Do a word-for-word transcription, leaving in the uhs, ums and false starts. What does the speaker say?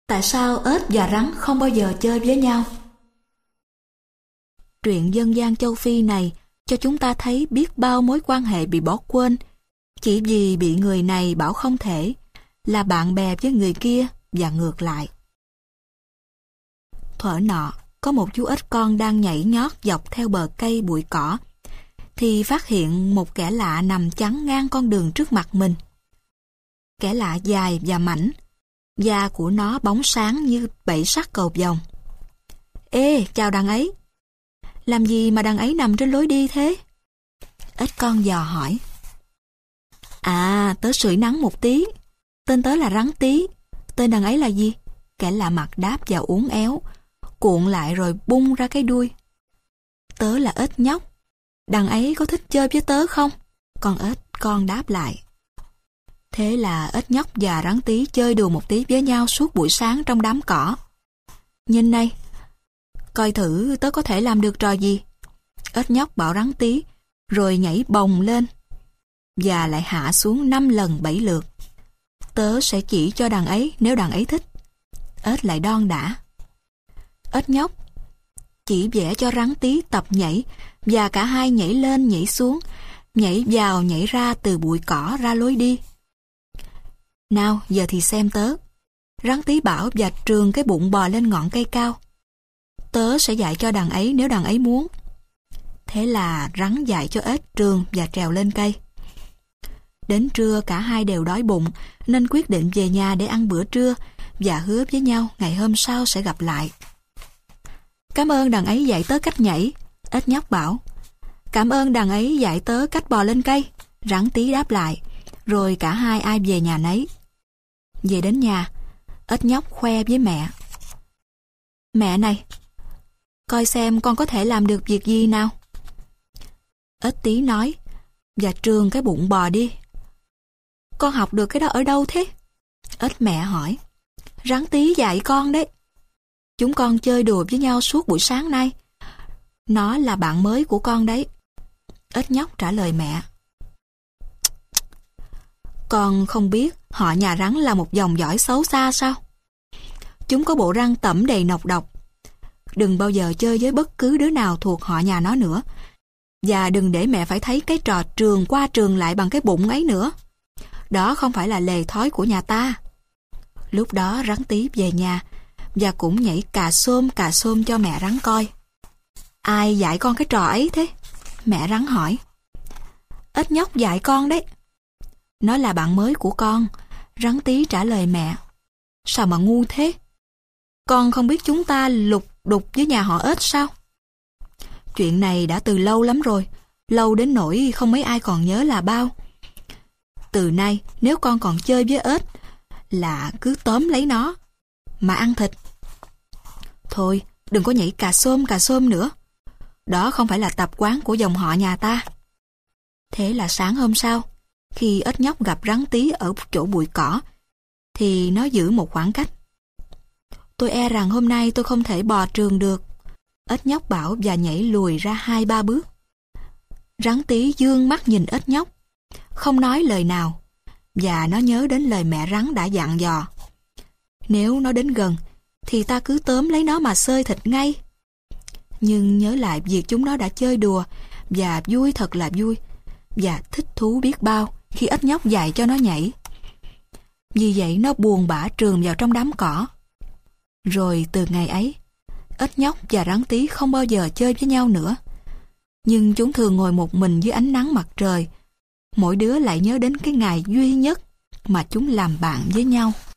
Tại sao ếch và rắn không bao giờ chơi với nhau? Truyện dân gian châu Phi này cho chúng ta thấy biết bao mối quan hệ bị bỏ quên chỉ vì bị người này bảo không thể là bạn bè với người kia và ngược lại. Thuở nọ, có một chú ếch con đang nhảy nhót dọc theo bờ cây bụi cỏ, thì phát hiện một kẻ lạ nằm chắn ngang con đường trước mặt mình. Kẻ lạ dài và mảnh, da của nó bóng sáng như bảy sắc cầu vồng. Ê, chào đằng ấy. Làm gì mà đằng ấy nằm trên lối đi thế? Ếch con dò hỏi. À, tớ sưởi nắng một tí. Tên tớ là Rắn Tí. Tên đằng ấy là gì? Kẻ lạ mặt đáp và uốn éo, cuộn lại rồi bung ra cái đuôi. Tớ là ếch nhóc. Đằng ấy có thích chơi với tớ không? Con ếch con đáp lại. Thế là ếch nhóc và Rắn Tí chơi đùa một tí với nhau suốt buổi sáng trong đám cỏ. Nhìn này, coi thử tớ có thể làm được trò gì. Ếch nhóc bảo Rắn Tí, rồi nhảy bồng lên và lại hạ xuống năm lần bảy lượt. Tớ sẽ chỉ cho đằng ấy nếu đằng ấy thích. Ếch lại đon đả. Ếch nhóc chỉ vẽ cho Rắn Tí tập nhảy, và cả hai nhảy lên nhảy xuống, nhảy vào nhảy ra từ bụi cỏ ra lối đi. Nào, giờ thì xem tớ. Rắn Tí bảo và trườn cái bụng bò lên ngọn cây cao. Tớ sẽ dạy cho đằng ấy nếu đằng ấy muốn. Thế là rắn dạy cho ếch trườn và trèo lên cây. Đến trưa cả hai đều đói bụng nên quyết định về nhà để ăn bữa trưa và hứa với nhau ngày hôm sau sẽ gặp lại. Cảm ơn đằng ấy dạy tớ cách nhảy, ếch nhóc bảo. Cảm ơn đằng ấy dạy tớ cách bò lên cây, Rắn Tí đáp lại. Rồi cả hai ai về nhà nấy. Về đến nhà, ếch nhóc khoe với mẹ. Mẹ này, coi xem con có thể làm được việc gì nào. Ếch Tí nói, và trườn cái bụng bò đi. Con học được cái đó ở đâu thế? Ếch mẹ hỏi. Rắn Tí dạy con đấy. Chúng con chơi đùa với nhau suốt buổi sáng nay. Nó là bạn mới của con đấy. Ếch nhóc trả lời mẹ. Con không biết họ nhà rắn là một dòng dõi xấu xa sao? Chúng có bộ răng tẩm đầy nọc độc. Đừng bao giờ chơi với bất cứ đứa nào thuộc họ nhà nó nữa. Và đừng để mẹ phải thấy cái trò trườn qua trườn lại bằng cái bụng ấy nữa. Đó không phải là lề thói của nhà ta. Lúc đó Rắn Tí về nhà và cũng nhảy cà xôm cà xôm cho mẹ rắn coi. Ai dạy con cái trò ấy thế? Mẹ rắn hỏi. Ếch nhóc dạy con đấy. Nó là bạn mới của con, Rắn Tí trả lời mẹ. Sao mà ngu thế? Con không biết chúng ta lục đục với nhà họ ếch sao? Chuyện này đã từ lâu lắm rồi, lâu đến nỗi không mấy ai còn nhớ là bao. Từ nay nếu con còn chơi với ếch là cứ tóm lấy nó mà ăn thịt. Thôi, đừng có nhảy cà xôm cà xôm nữa. Đó không phải là tập quán của dòng họ nhà ta. Thế là sáng hôm sau, khi ếch nhóc gặp Rắn Tí ở chỗ bụi cỏ, thì nó giữ một khoảng cách. Tôi e rằng hôm nay tôi không thể bò trườn được, ếch nhóc bảo và nhảy lùi ra hai ba bước. Rắn Tí dương mắt nhìn ếch nhóc, không nói lời nào, và nó nhớ đến lời mẹ rắn đã dặn dò. Nếu nó đến gần, thì ta cứ tóm lấy nó mà xơi thịt ngay. Nhưng nhớ lại việc chúng nó đã chơi đùa, và vui thật là vui, và thích thú biết bao khi ếch nhóc dạy cho nó nhảy. Vì vậy nó buồn bã trườn vào trong đám cỏ. Rồi từ ngày ấy, ếch nhóc và Rắn Tí không bao giờ chơi với nhau nữa. Nhưng chúng thường ngồi một mình dưới ánh nắng mặt trời. Mỗi đứa lại nhớ đến cái ngày duy nhất mà chúng làm bạn với nhau.